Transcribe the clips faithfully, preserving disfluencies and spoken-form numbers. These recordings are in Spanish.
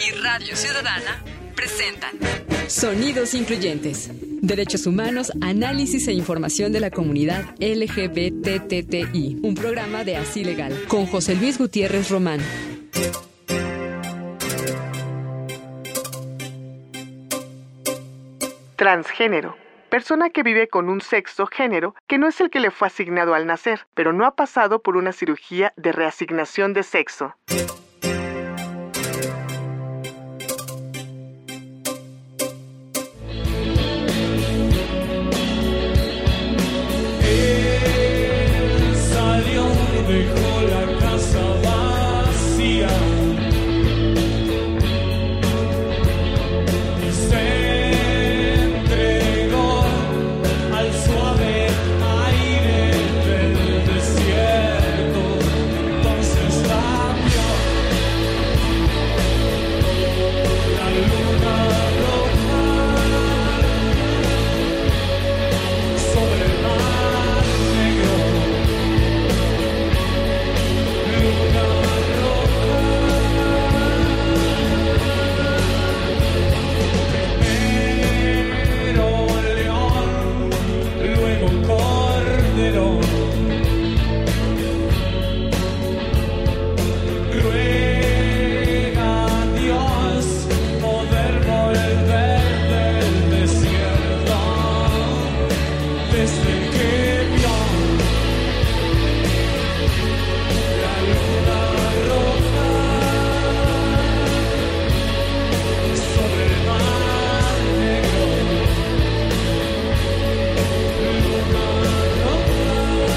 y Radio Ciudadana presentan Sonidos Incluyentes. Derechos humanos, análisis e información de la comunidad L G B T T T I. Un programa de Así Legal, con José Luis Gutiérrez Román. Transgénero. Persona que vive con un sexo género que no es el que le fue asignado al nacer, pero no ha pasado por una cirugía de reasignación de sexo. Él salió, dejó la casa vacía y se entregó al suave aire del desierto. Entonces la vio, la luna roja sobre el mar negro. Luna roja. Primero león, luego cordero. Ruega a Dios poder volver del desierto desde que vio la luna roja sobre el mar negro. Luna roja,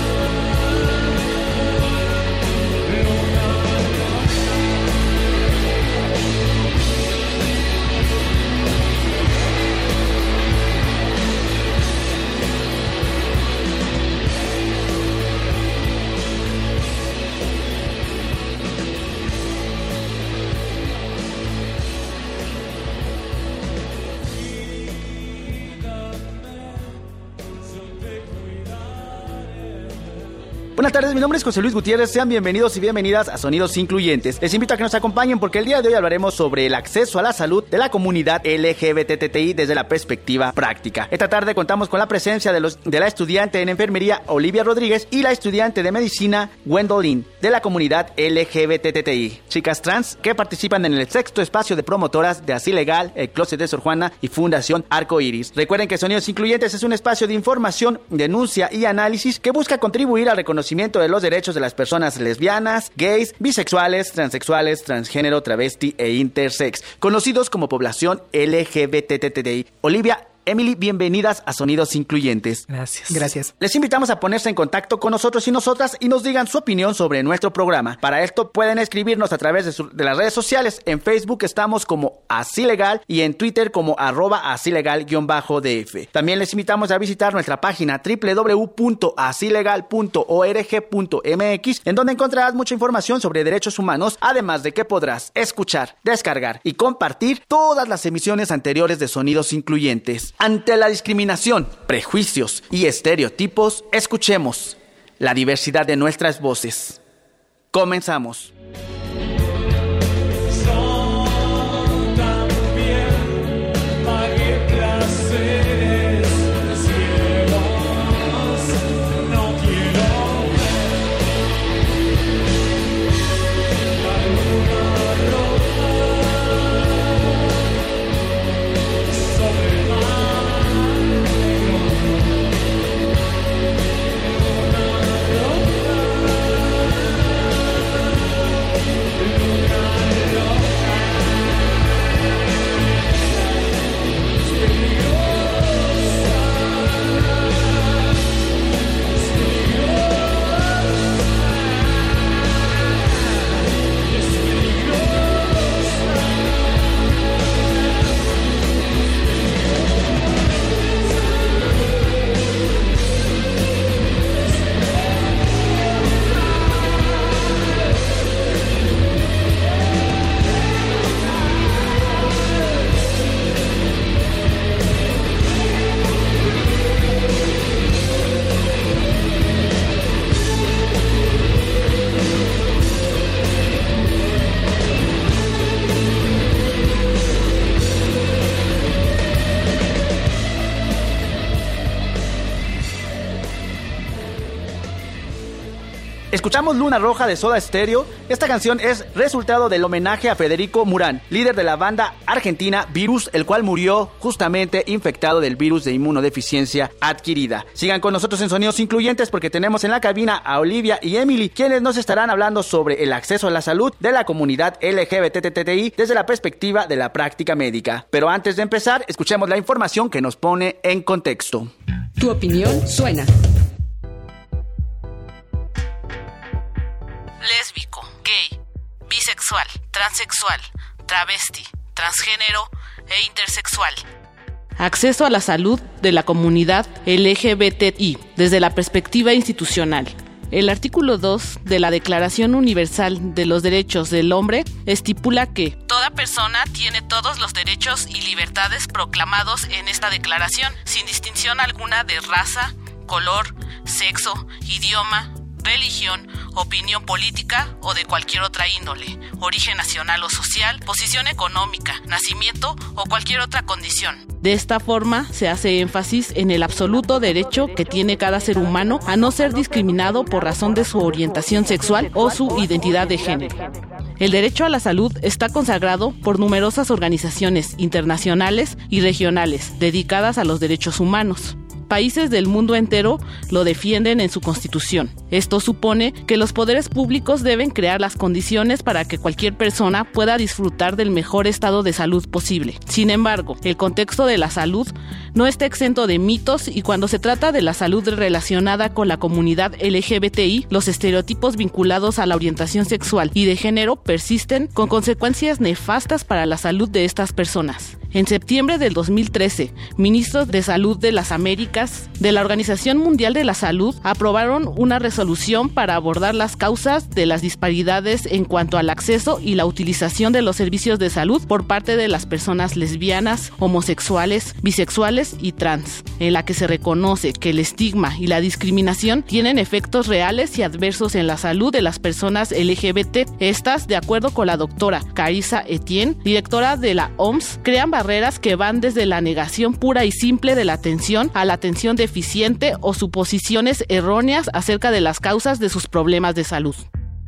luna roja. Buenas tardes, mi nombre es José Luis Gutiérrez, sean bienvenidos y bienvenidas a Sonidos Incluyentes. Les invito a que nos acompañen porque el día de hoy hablaremos sobre el acceso a la salud de la comunidad L G B T T I desde la perspectiva práctica. Esta tarde contamos con la presencia de, los, de la estudiante en enfermería Olivia Rodríguez y la estudiante de medicina Gwendolyn de la comunidad L G B T T I. Chicas trans que participan en el sexto espacio de promotoras de Así Legal, el Closet de Sor Juana y Fundación Arco Iris. Recuerden que Sonidos Incluyentes es un espacio de información, denuncia y análisis que busca contribuir al reconocimiento de los derechos de las personas lesbianas, gays, bisexuales, transexuales, transgénero, travesti e intersex, conocidos como población L G B T T T I. Olivia, Emily, bienvenidas a Sonidos Incluyentes. Gracias. Gracias. Les invitamos a ponerse en contacto con nosotros y nosotras y nos digan su opinión sobre nuestro programa. Para esto pueden escribirnos a través de, su, de las redes sociales. En Facebook estamos como Así Legal y en Twitter como arroba asilegal-D F. También les invitamos a visitar nuestra página doble u doble u doble u punto asilegal punto org punto m x, en donde encontrarás mucha información sobre derechos humanos, además de que podrás escuchar, descargar y compartir todas las emisiones anteriores de Sonidos Incluyentes. Ante la discriminación, prejuicios y estereotipos, escuchemos la diversidad de nuestras voces. Comenzamos. Yo también pagué placeres ciegos, no quiero ver la luna roja sobre el mar negro. Luna roja. Escuchamos Luna Roja de Soda Stereo. Esta canción es resultado del homenaje a Federico Murán, líder de la banda argentina Virus, el cual murió justamente infectado del virus de inmunodeficiencia adquirida. Sigan con nosotros en Sonidos Incluyentes porque tenemos en la cabina a Olivia y Emily, quienes nos estarán hablando sobre el acceso a la salud de la comunidad L G B T T I desde la perspectiva de la práctica médica. Pero antes de empezar, escuchemos la información que nos pone en contexto. Tu opinión suena. Lésbico, gay, bisexual, transexual, travesti, transgénero e intersexual. Acceso a la salud de la comunidad L G B T I desde la perspectiva institucional. El artículo dos de la Declaración Universal de los Derechos del Hombre estipula que toda persona tiene todos los derechos y libertades proclamados en esta declaración, sin distinción alguna de raza, color, sexo, idioma, religión, opinión política o de cualquier otra índole, origen nacional o social, posición económica, nacimiento o cualquier otra condición. De esta forma, se hace énfasis en el absoluto derecho que tiene cada ser humano a no ser discriminado por razón de su orientación sexual o su identidad de género. El derecho a la salud está consagrado por numerosas organizaciones internacionales y regionales dedicadas a los derechos humanos. Países del mundo entero lo defienden en su constitución. Esto supone que los poderes públicos deben crear las condiciones para que cualquier persona pueda disfrutar del mejor estado de salud posible. Sin embargo, el contexto de la salud no está exento de mitos y cuando se trata de la salud relacionada con la comunidad L G B T I, los estereotipos vinculados a la orientación sexual y de género persisten con consecuencias nefastas para la salud de estas personas. En septiembre del dos mil trece, ministros de Salud de las Américas de la Organización Mundial de la Salud aprobaron una resolución para abordar las causas de las disparidades en cuanto al acceso y la utilización de los servicios de salud por parte de las personas lesbianas, homosexuales, bisexuales y trans, en la que se reconoce que el estigma y la discriminación tienen efectos reales y adversos en la salud de las personas L G B T. Estas, de acuerdo con la doctora Carissa Etienne, directora de la O M S, crean barreras que van desde la negación pura y simple de la atención a la atención deficiente o suposiciones erróneas acerca de las causas de sus problemas de salud.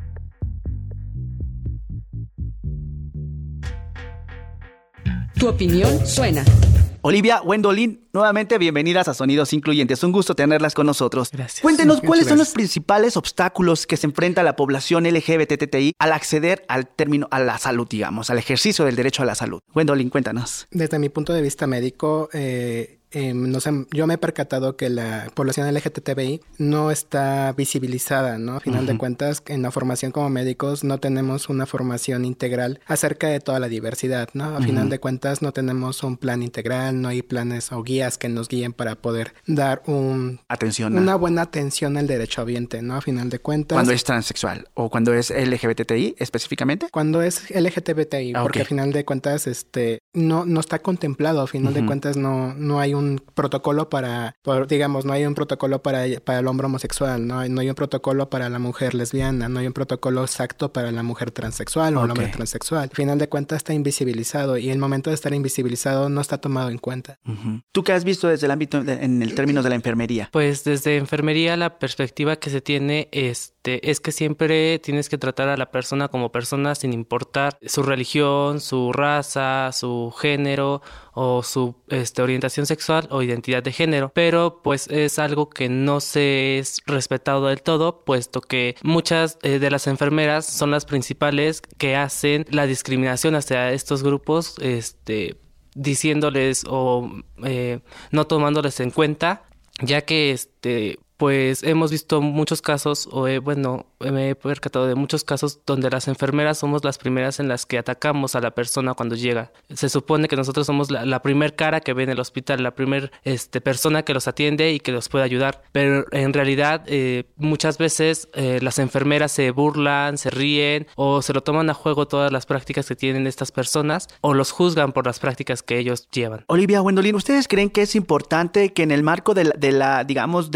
Tu opinión suena. Olivia, Wendolin, nuevamente bienvenidas a Sonidos Incluyentes. Un gusto tenerlas con nosotros. Gracias. Cuéntenos, ¿cuáles Muchas son los gracias. principales obstáculos que se enfrenta la población L G B T T I al acceder al término, a la salud, digamos, al ejercicio del derecho a la salud? Wendolin, cuéntanos. Desde mi punto de vista médico, eh, eh, no sé, yo me he percatado que la población L G B T I no está visibilizada, ¿no? A final uh-huh. de cuentas, en la formación como médicos no tenemos una formación integral acerca de toda la diversidad, ¿no? A uh-huh. final de cuentas no tenemos un plan integral, no hay planes o guías que nos guíen para poder dar un atención, una buena atención al derecho ambiente, ¿no? A final de cuentas. Cuando es transexual o cuando es L G B T I específicamente. Cuando es L G B T I, ah, porque okay. a final de cuentas este no, no está contemplado, a final uh-huh. de cuentas no, no hay un protocolo para, por, digamos, no hay un protocolo para, para el hombre homosexual, no hay, no hay un protocolo para la mujer lesbiana, no hay un protocolo exacto para la mujer transexual o okay. el hombre transexual. Al final de cuentas está invisibilizado y el momento de estar invisibilizado no está tomado en cuenta. Uh-huh. ¿Tú qué has visto desde el ámbito, de, en el término de la enfermería? Pues desde enfermería la perspectiva que se tiene este, es que siempre tienes que tratar a la persona como persona sin importar su religión, su raza, su género o su este, orientación sexual o identidad de género, pero pues es algo que no se es respetado del todo, puesto que muchas eh, de las enfermeras son las principales que hacen la discriminación hacia estos grupos, este, diciéndoles o eh, no tomándoles en cuenta, ya que este pues hemos visto muchos casos, o eh, bueno, me he percatado de muchos casos donde las enfermeras somos las primeras en las que atacamos a la persona cuando llega. Se supone que nosotros somos la, la primer cara que ve en el hospital, la primer este, persona que los atiende y que los puede ayudar. Pero en realidad eh, muchas veces eh, las enfermeras se burlan, se ríen o se lo toman a juego todas las prácticas que tienen estas personas o los juzgan por las prácticas que ellos llevan. Olivia, Wendolin, ¿ustedes creen que es importante que en el marco de la, de la digamos, de la, del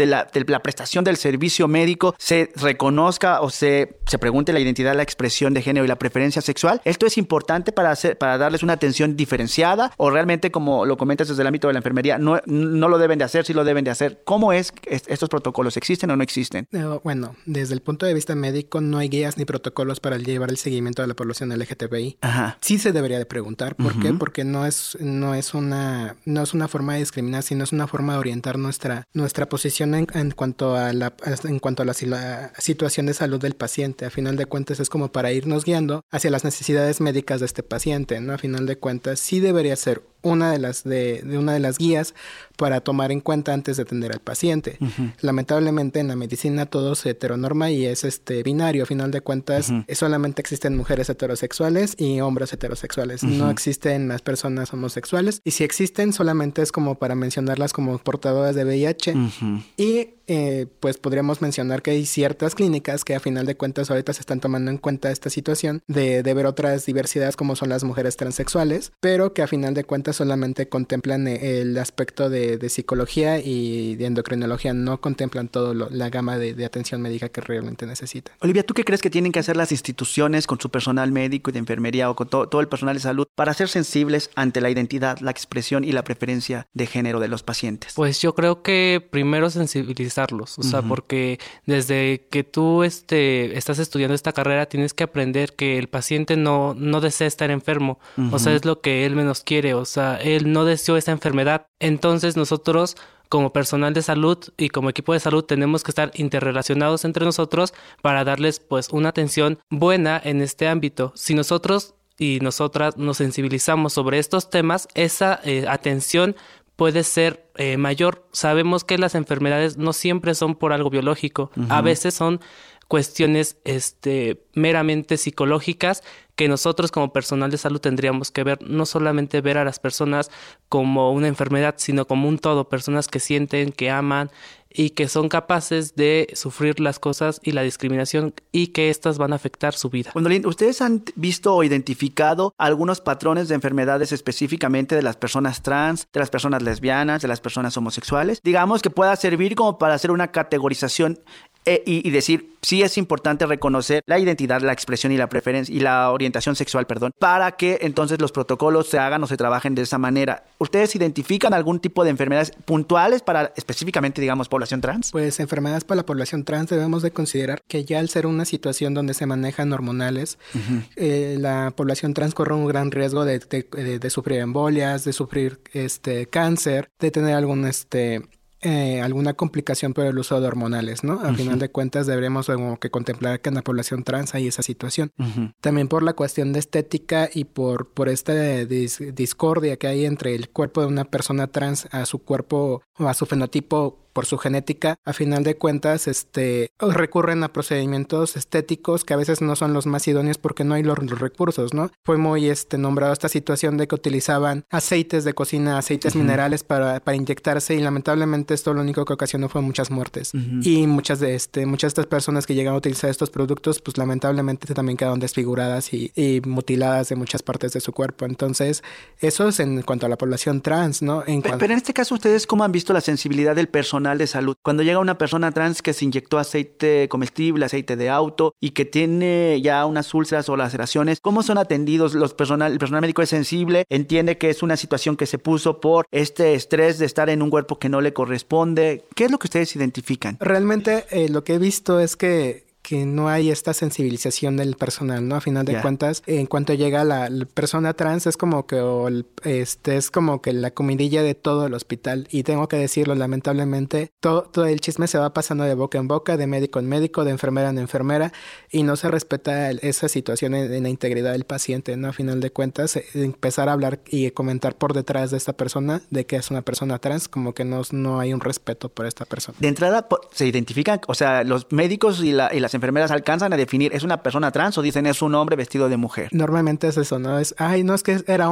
la prestación del servicio médico se reconozca o se, se pregunte la identidad, la expresión de género y la preferencia sexual? ¿Esto es importante para, hacer, para darles una atención diferenciada o realmente, como lo comentas desde el ámbito de la enfermería, no, no lo deben de hacer, sí lo deben de hacer? ¿Cómo es que estos protocolos? ¿Existen o no existen? Eh, bueno, desde el punto de vista médico no hay guías ni protocolos para llevar el seguimiento de la población L G T B I. Ajá. Sí se debería de preguntar. ¿Por uh-huh. qué? Porque no es, no es una, no es una forma de discriminar, sino es una forma de orientar nuestra, nuestra posición en, en cuanto a la, en cuanto a la, la situación de salud del paciente. A final de cuentas es como para irnos guiando hacia las necesidades médicas de este paciente, ¿no? A final de cuentas sí debería ser una de las de, de una de las guías para tomar en cuenta antes de atender al paciente. Uh-huh. Lamentablemente en la medicina todo se heteronorma y es este binario. A final de cuentas uh-huh. solamente existen mujeres heterosexuales y hombres heterosexuales. Uh-huh. No existen las personas homosexuales y si existen solamente es como para mencionarlas como portadoras de V I H. Uh-huh. Y eh, pues podríamos mencionar que hay ciertas clínicas que a final de cuentas ahorita se están tomando en cuenta esta situación de, de ver otras diversidades como son las mujeres transexuales, pero que a final de cuentas solamente contemplan el aspecto de, de psicología y de endocrinología, no contemplan toda la gama de, de atención médica que realmente necesitan. Olivia, ¿tú qué crees que tienen que hacer las instituciones con su personal médico y de enfermería o con to- todo el personal de salud para ser sensibles ante la identidad, la expresión y la preferencia de género de los pacientes? Pues yo creo que primero sensibilizarlos, o uh-huh. sea, porque desde que tú este, estás estudiando esta carrera tienes que aprender que el paciente no, no desea estar enfermo, uh-huh. o sea, es lo que él menos quiere, o sea, él no deseó esa enfermedad. Entonces nosotros como personal de salud y como equipo de salud tenemos que estar interrelacionados entre nosotros para darles pues una atención buena en este ámbito. Si nosotros y nosotras nos sensibilizamos sobre estos temas, esa eh, atención puede ser eh, mayor. Sabemos que las enfermedades no siempre son por algo biológico, uh-huh. a veces son cuestiones este, meramente psicológicas que nosotros como personal de salud tendríamos que ver, no solamente ver a las personas como una enfermedad, sino como un todo, personas que sienten, que aman y que son capaces de sufrir las cosas y la discriminación y que estas van a afectar su vida. Gwendolyn, ¿ustedes han visto o identificado algunos patrones de enfermedades específicamente de las personas trans, de las personas lesbianas, de las personas homosexuales? Digamos que pueda servir como para hacer una categorización Eh, y, y decir, sí es importante reconocer la identidad, la expresión y la preferencia y la orientación sexual, perdón, para que entonces los protocolos se hagan o se trabajen de esa manera. ¿Ustedes identifican algún tipo de enfermedades puntuales para específicamente, digamos, población trans? Pues enfermedades para la población trans debemos de considerar que ya al ser una situación donde se manejan hormonales, uh-huh. eh, la población trans corre un gran riesgo de, de, de, de sufrir embolias, de sufrir este cáncer, de tener algún este Eh, alguna complicación por el uso de hormonales, ¿no? Al uh-huh. final de cuentas deberíamos como que contemplar que en la población trans hay esa situación. Uh-huh. También por la cuestión de estética y por, por esta dis- discordia que hay entre el cuerpo de una persona trans a su cuerpo o a su fenotipo por su genética, a final de cuentas, este, recurren a procedimientos estéticos que a veces no son los más idóneos porque no hay los, los recursos, ¿no? Fue muy este, nombrado esta situación de que utilizaban aceites de cocina, aceites uh-huh. minerales para, para inyectarse y lamentablemente esto lo único que ocasionó fue muchas muertes. Uh-huh. Y muchas de este, muchas de estas personas que llegan a utilizar estos productos, pues lamentablemente también quedaron desfiguradas y, y mutiladas de muchas partes de su cuerpo. Entonces, eso es en cuanto a la población trans, ¿no? En pero, cuanto... pero en este caso, ¿ustedes cómo han visto la sensibilidad del personal de salud? Cuando llega una persona trans que se inyectó aceite comestible, aceite de auto y que tiene ya unas úlceras o laceraciones, ¿cómo son atendidos? Los personal, el personal médico es sensible, entiende que es una situación que se puso por este estrés de estar en un cuerpo que no le corresponde. ¿Qué es lo que ustedes identifican? Realmente eh, lo que he visto es que que no hay esta sensibilización del personal, ¿no? A final de yeah. cuentas, en cuanto llega la, la persona trans es como que o el, este es como que la comidilla de todo el hospital y tengo que decirlo, lamentablemente, todo, todo el chisme se va pasando de boca en boca, de médico en médico, de enfermera en enfermera y no se respeta el, esa situación en, en la integridad del paciente, ¿no? A final de cuentas, eh, empezar a hablar y comentar por detrás de esta persona de que es una persona trans, como que no, no hay un respeto por esta persona. De entrada, se identifican, o sea, los médicos y, la, y las enfermeras alcanzan a definir, ¿es una persona trans o dicen es un hombre vestido de mujer? Normalmente es eso, ¿no? Es, ay, no es que era hombre.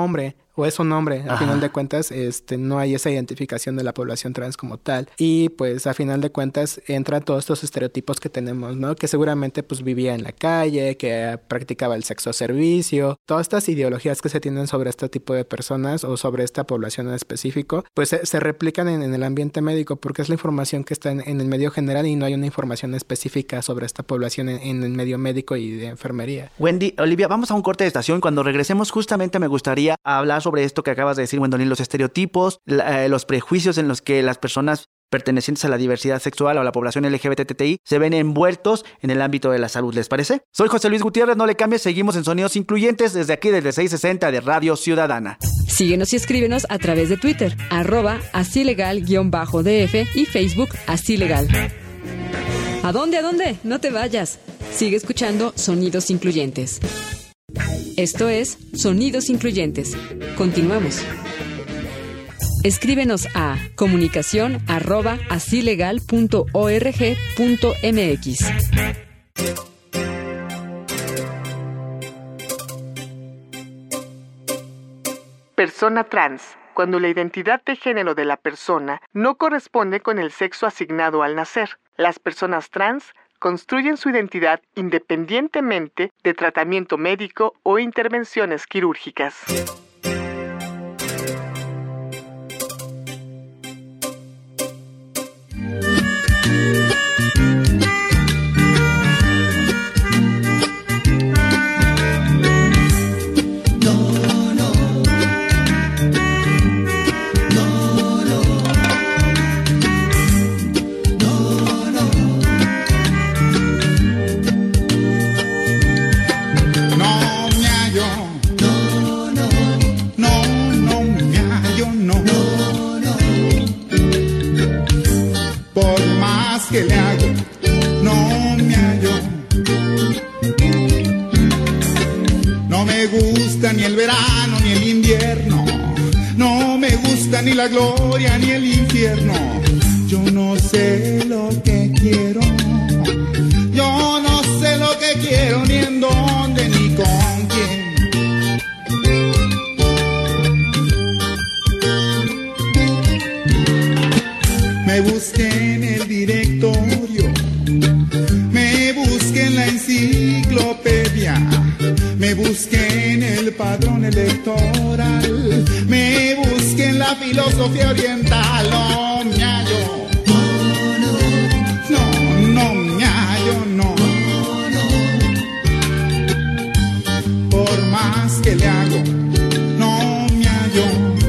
o es un hombre. A Ajá. final de cuentas, este, no hay esa identificación de la población trans como tal. Y pues a final de cuentas entran todos estos estereotipos que tenemos, ¿no? Que seguramente pues vivía en la calle, que practicaba el sexo servicio, todas estas ideologías que se tienen sobre este tipo de personas o sobre esta población en específico, pues se, se replican en, en el ambiente médico porque es la información que está en, en el medio general y no hay una información específica sobre esta población en, en el medio médico y de enfermería. Wendy, Olivia, vamos a un corte de estación. Cuando regresemos, justamente me gustaría hablar sobre esto que acabas de decir, Gwendolyn, los estereotipos, la, eh, los prejuicios en los que las personas pertenecientes a la diversidad sexual o a la población L G B T T I se ven envueltos en el ámbito de la salud. ¿Les parece? Soy José Luis Gutiérrez, no le cambies, seguimos en Sonidos Incluyentes desde aquí, desde seiscientos sesenta de Radio Ciudadana. Síguenos y escríbenos a través de Twitter, arroba así legal guión bajo D F y Facebook Así Legal. ¿A dónde, a dónde? No te vayas. Sigue escuchando Sonidos Incluyentes. Esto es Sonidos Incluyentes. Continuamos. Escríbenos a comunicación arroba asilegal punto org punto mx. Persona trans, cuando la identidad de género de la persona no corresponde con el sexo asignado al nacer. Las personas trans construyen su identidad independientemente de tratamiento médico o intervenciones quirúrgicas. Que le hago, no me hallo. No me gusta ni el verano ni el invierno, no me gusta ni la gloria ni el infierno. Yo no sé lo que quiero, yo no sé lo que quiero, ni en dónde ni con quién. Me busqué en el directorio, me busqué en la enciclopedia, me busqué en el padrón electoral, me busqué en la filosofía oriental. No me hallo, no, no me hallo, no. Por más que le hago, no me hallo.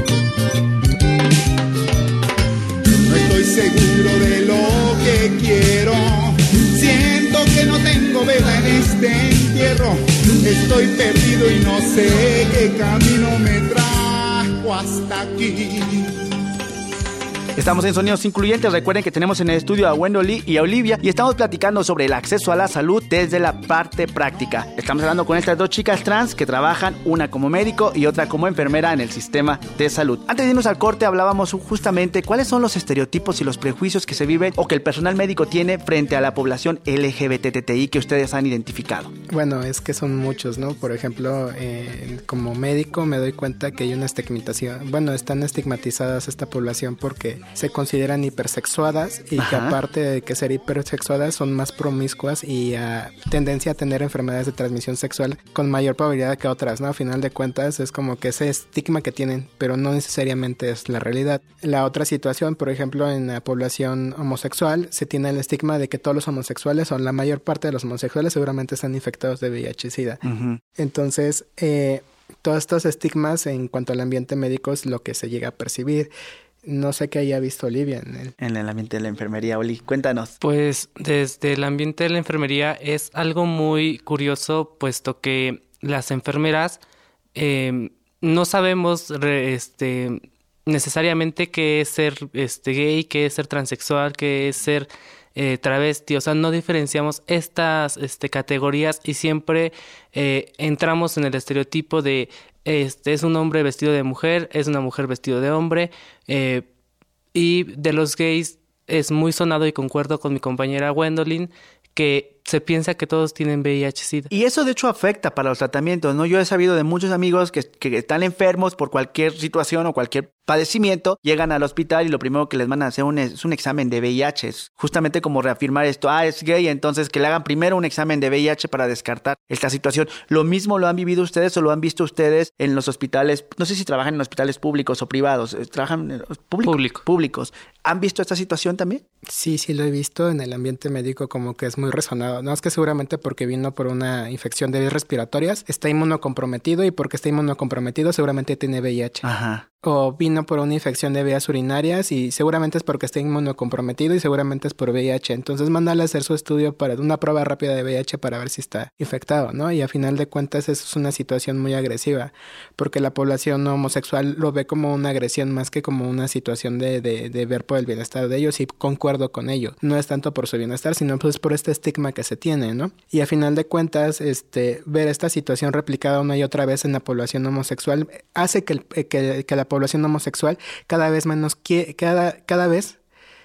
Estoy seguro de lo que quiero, siento que no tengo vela en este entierro, estoy perdido y no sé qué camino me trajo hasta aquí. Estamos en Sonidos Incluyentes. Recuerden que tenemos en el estudio a Gwendolyn y a Olivia y estamos platicando sobre el acceso a la salud desde la parte práctica. Estamos hablando con estas dos chicas trans que trabajan, una como médico y otra como enfermera en el sistema de salud. Antes de irnos al corte hablábamos justamente cuáles son los estereotipos y los prejuicios que se viven o que el personal médico tiene frente a la población L G B T T I que ustedes han identificado. Bueno, es que son muchos, ¿no? Por ejemplo, eh, como médico me doy cuenta que hay una estigmatización. Bueno, están estigmatizadas esta población porque se consideran hipersexuadas y Ajá. que aparte de que ser hipersexuadas son más promiscuas y uh, tendencia a tener enfermedades de transmisión sexual con mayor probabilidad que otras, ¿no? A final de cuentas es como que ese estigma que tienen, pero no necesariamente es la realidad. La otra situación, por ejemplo, en la población homosexual se tiene el estigma de que todos los homosexuales o la mayor parte de los homosexuales seguramente están infectados de V I H y SIDA. Uh-huh. Entonces, eh, todos estos estigmas en cuanto al ambiente médico es lo que se llega a percibir. No sé qué haya visto Olivia en el... En el ambiente de la enfermería, Oli, cuéntanos. Pues desde el ambiente de la enfermería es algo muy curioso, puesto que las enfermeras eh, no sabemos re, este, necesariamente qué es ser este, gay, qué es ser transexual, qué es ser eh, travesti. O sea, no diferenciamos estas este, categorías y siempre eh, entramos en el estereotipo de... Este es un hombre vestido de mujer, es una mujer vestido de hombre, eh, y de los gays es muy sonado y concuerdo con mi compañera Gwendolyn que se piensa que todos tienen V I H-Sida. Y eso de hecho afecta para los tratamientos, ¿no? Yo he sabido de muchos amigos que, que están enfermos por cualquier situación o cualquier padecimiento, llegan al hospital y lo primero que les mandan a hacer un, es un examen de V I H. Es justamente como reafirmar esto, ah, es gay, entonces que le hagan primero un examen de V I H para descartar esta situación. ¿Lo mismo lo han vivido ustedes o lo han visto ustedes en los hospitales? No sé si trabajan en hospitales públicos o privados, trabajan en público, Público. públicos. ¿Han visto esta situación también? Sí, sí lo he visto en el ambiente médico, como que es muy resonado. No, es que seguramente porque vino por una infección de vías respiratorias, está inmunocomprometido, y porque está inmunocomprometido seguramente tiene V I H. Ajá. O vino por una infección de vías urinarias y seguramente es porque está inmunocomprometido y seguramente es por V I H. Entonces mándale a hacer su estudio para una prueba rápida de V I H para ver si está infectado, ¿no? Y a final de cuentas eso es una situación muy agresiva, porque la población homosexual lo ve como una agresión más que como una situación de, de, de ver por el bienestar de ellos, y concuerdo con ello. No es tanto por su bienestar, sino pues por este estigma que se tiene, ¿no? Y a final de cuentas, este, ver esta situación replicada una y otra vez en la población homosexual hace que, el, que, que la población homosexual cada vez menos, cada, cada vez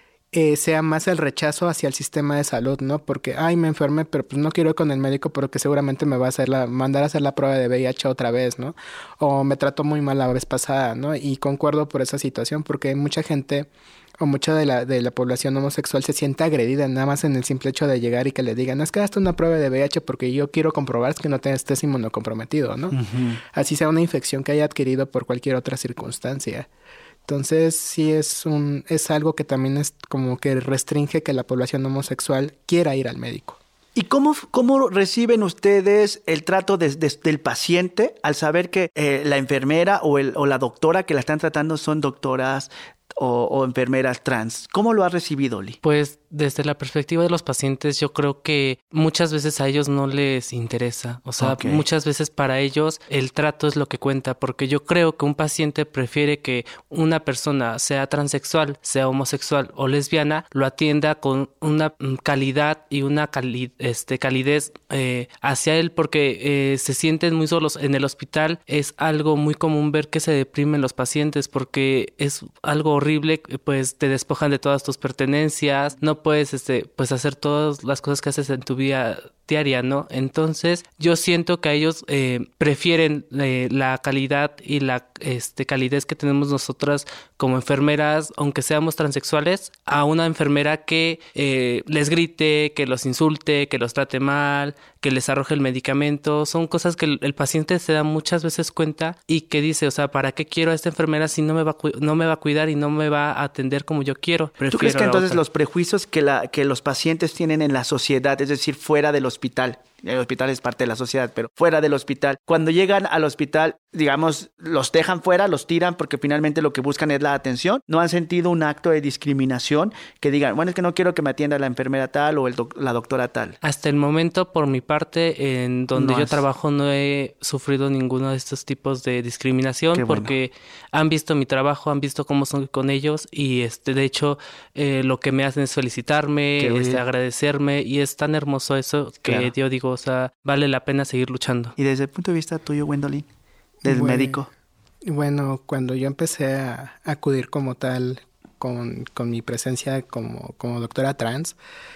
eh, sea más el rechazo hacia el sistema de salud, ¿no? Porque, ay, me enfermé, pero pues no quiero ir con el médico porque seguramente me va a hacer la, mandar a hacer la prueba de V I H otra vez, ¿no? O me trató muy mal la vez pasada, ¿no? Y concuerdo por esa situación, porque mucha gente o mucha de la, de la población homosexual se siente agredida nada más en el simple hecho de llegar y que le digan, es que hazte una prueba de V I H porque yo quiero comprobar que no te estés inmunocomprometido, ¿no? Uh-huh. Así sea una infección que haya adquirido por cualquier otra circunstancia. Entonces sí es un es algo que también es como que restringe que la población homosexual quiera ir al médico. ¿Y cómo, cómo reciben ustedes el trato de, de, del paciente al saber que eh, la enfermera o, el, o la doctora que la están tratando son doctoras o, o enfermeras trans? ¿Cómo lo ha recibido, Oli? Pues desde la perspectiva de los pacientes, yo creo que muchas veces a ellos no les interesa. O sea, okay. muchas veces para ellos el trato es lo que cuenta, porque yo creo que un paciente prefiere que una persona, sea transexual, sea homosexual o lesbiana, lo atienda con una calidad y una cali- este, calidez eh, hacia él, porque eh, se sienten muy solos. En el hospital es algo muy común ver que se deprimen los pacientes porque es algo horrible, pues te despojan de todas tus pertenencias, no puedes este pues hacer todas las cosas que haces en tu vida diaria, ¿no? Entonces yo siento que a ellos eh, prefieren eh, la calidad y la este calidez que tenemos nosotras como enfermeras, aunque seamos transexuales, a una enfermera que eh, les grite, que los insulte, que los trate mal, que les arroje el medicamento. Son cosas que el, el paciente se da muchas veces cuenta y que dice, o sea, ¿para qué quiero a esta enfermera si no me va a, cu- no me va a cuidar y no me va a atender como yo quiero? Prefiero ¿Tú crees que entonces otra. los prejuicios que, la, que los pacientes tienen en la sociedad, es decir, fuera del hospital, el hospital es parte de la sociedad, pero fuera del hospital, cuando llegan al hospital, digamos, los dejan fuera, los tiran porque finalmente lo que buscan es la atención? ¿No han sentido un acto de discriminación que digan, bueno, es que no quiero que me atienda la enfermera tal o el doc- la doctora tal? Hasta el momento, por mi parte, en donde No yo has... trabajo, no he sufrido ninguno de estos tipos de discriminación. Qué porque bueno. Han visto mi trabajo, han visto cómo soy con ellos y este, de hecho, eh, lo que me hacen es felicitarme, este, agradecerme, y es tan hermoso eso que claro. yo digo, o sea, vale la pena seguir luchando. Y desde el punto de vista tuyo, Gwendolyn, del bueno, médico. Bueno, cuando yo empecé a acudir como tal con, con mi presencia como, como doctora trans,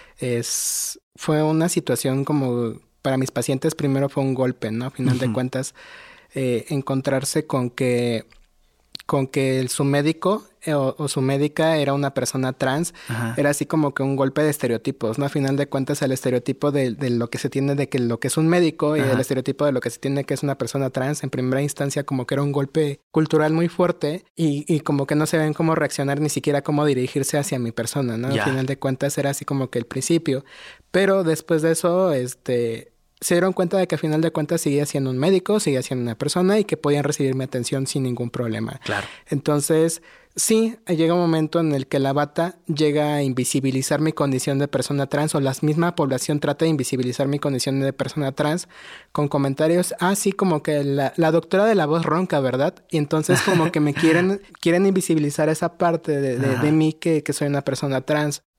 es fue una situación como para mis pacientes, primero fue un golpe, ¿no? A final uh-huh. de cuentas, eh, encontrarse con que con que el, su médico eh, o, o su médica era una persona trans, ajá. era así como que un golpe de estereotipos, ¿no? A final de cuentas, el estereotipo de, de lo que se tiene de que lo que es un médico ajá. y el estereotipo de lo que se tiene que es una persona trans, en primera instancia como que era un golpe cultural muy fuerte y, y como que no se ven cómo reaccionar ni siquiera cómo dirigirse hacia mi persona, ¿no? Ya. A final de cuentas era así como que el principio, pero después de eso, este... se dieron cuenta de que a final de cuentas seguía siendo un médico, seguía siendo una persona y que podían recibir mi atención sin ningún problema. Claro. Entonces, sí, llega un momento en el que la bata llega a invisibilizar mi condición de persona trans, o la misma población trata de invisibilizar mi condición de persona trans con comentarios así como que la, la doctora de la voz ronca, ¿verdad? Y entonces como que me quieren quieren invisibilizar esa parte de, de, de mí que, que soy una persona trans.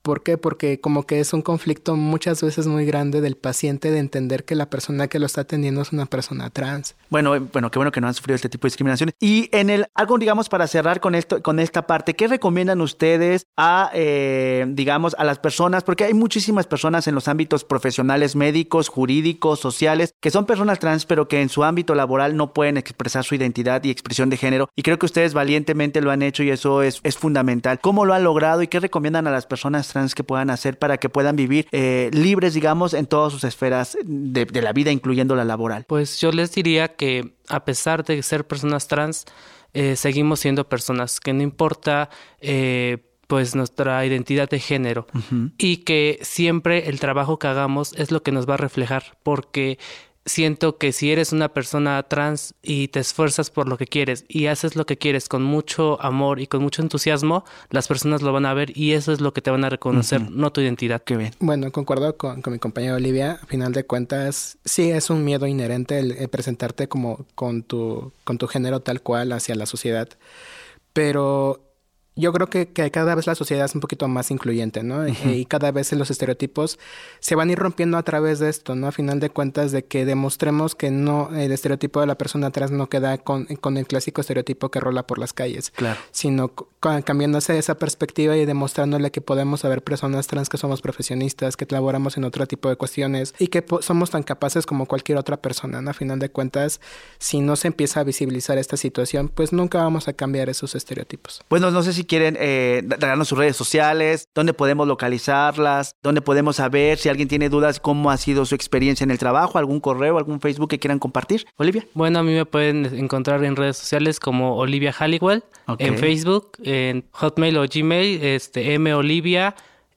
¿Por qué? Porque como que es un conflicto muchas veces muy grande del paciente de entender que la persona que lo está atendiendo es una persona trans. Bueno, bueno, qué bueno que no han sufrido este tipo de discriminación. Y en el, algo, digamos, para cerrar con esto, con esta parte, ¿qué recomiendan ustedes a, eh, digamos, a las personas? Porque hay muchísimas personas en los ámbitos profesionales, médicos, jurídicos, sociales, que son personas trans, pero que en su ámbito laboral no pueden expresar su identidad y expresión de género. Y creo que ustedes valientemente lo han hecho y eso es, es fundamental. ¿Cómo lo han logrado y qué recomiendan a las personas trans que puedan hacer para que puedan vivir eh, libres, digamos, en todas sus esferas de, de la vida, incluyendo la laboral? Pues yo les diría que a pesar de ser personas trans, eh, seguimos siendo personas, que no importa eh, pues nuestra identidad de género, uh-huh. y que siempre el trabajo que hagamos es lo que nos va a reflejar, porque siento que si eres una persona trans y te esfuerzas por lo que quieres y haces lo que quieres con mucho amor y con mucho entusiasmo, las personas lo van a ver y eso es lo que te van a reconocer, uh-huh. no tu identidad. Qué bien. Bueno, concuerdo con, con mi compañera Olivia. A final de cuentas, sí es un miedo inherente el, el presentarte como con tu, con tu género tal cual hacia la sociedad, pero yo creo que, que cada vez la sociedad es un poquito más incluyente, ¿no? Uh-huh. Y cada vez los estereotipos se van a ir rompiendo a través de esto, ¿no? A final de cuentas, de que demostremos que no, el estereotipo de la persona trans no queda con, con el clásico estereotipo que rola por las calles. Claro. Sino con, cambiándose esa perspectiva y demostrándole que podemos haber personas trans que somos profesionistas, que laboramos en otro tipo de cuestiones y que po- somos tan capaces como cualquier otra persona, ¿no? A final de cuentas, si no se empieza a visibilizar esta situación, pues nunca vamos a cambiar esos estereotipos. Bueno, no sé si quieren eh, darnos sus redes sociales, dónde podemos localizarlas, dónde podemos saber si alguien tiene dudas cómo ha sido su experiencia en el trabajo, algún correo, algún Facebook que quieran compartir. Olivia. Bueno, a mí me pueden encontrar en redes sociales como Olivia Halliwell, okay. En Facebook, en Hotmail o Gmail, este, molivia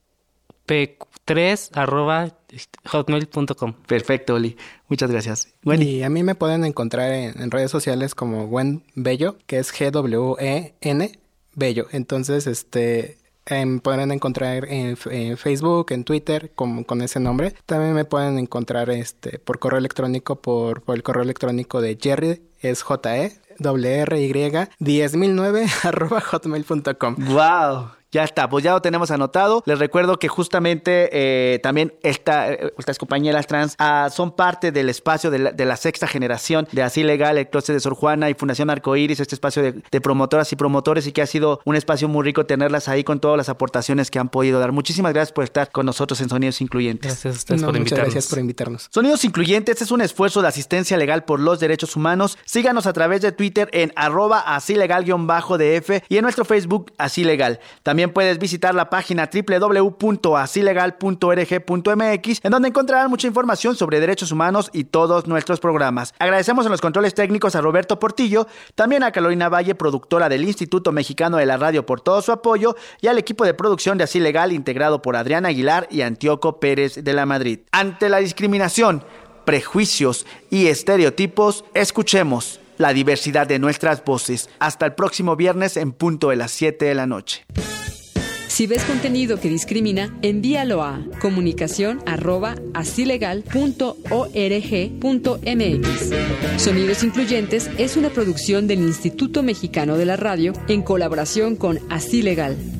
p tres arroba hotmail punto com. Perfecto, Oli. Muchas gracias. Wendy. Y a mí me pueden encontrar en, en redes sociales como Gwen Bello, que es G W E N Bello. Entonces, este, eh, podrán encontrar en, en Facebook, en Twitter, con, con ese nombre. También me pueden encontrar este por correo electrónico, por, por el correo electrónico de Jerry, es J E R R Y diez mil nueve arroba hotmail punto com. ¡Wow! Ya está, pues ya lo tenemos anotado. Les recuerdo que justamente eh, también esta, estas compañeras trans ah, son parte del espacio de la, de la sexta generación de Así Legal, el Closet de Sor Juana y Fundación Arcoíris, este espacio de, de promotoras y promotores, y que ha sido un espacio muy rico tenerlas ahí con todas las aportaciones que han podido dar. Muchísimas gracias por estar con nosotros en Sonidos Incluyentes. Gracias a ustedes no, por muchas invitarnos. Gracias por invitarnos. Sonidos Incluyentes es un esfuerzo de asistencia legal por los derechos humanos. Síganos a través de Twitter en arroba así legal guión bajo D F y en nuestro Facebook Así Legal. También puedes visitar la página doble u doble u doble u punto así legal punto org punto m x, en donde encontrarán mucha información sobre derechos humanos y todos nuestros programas. Agradecemos en los controles técnicos a Roberto Portillo, también a Carolina Valle, productora del Instituto Mexicano de la Radio, por todo su apoyo, y al equipo de producción de Así Legal, integrado por Adrián Aguilar y Antíoco Pérez de la Madrid. Ante la discriminación, prejuicios y estereotipos, escuchemos la diversidad de nuestras voces. Hasta el próximo viernes en punto de las siete de la noche. Si ves contenido que discrimina, envíalo a comunicación arroba asilegal punto org punto m x. Sonidos Incluyentes es una producción del Instituto Mexicano de la Radio en colaboración con Así Legal.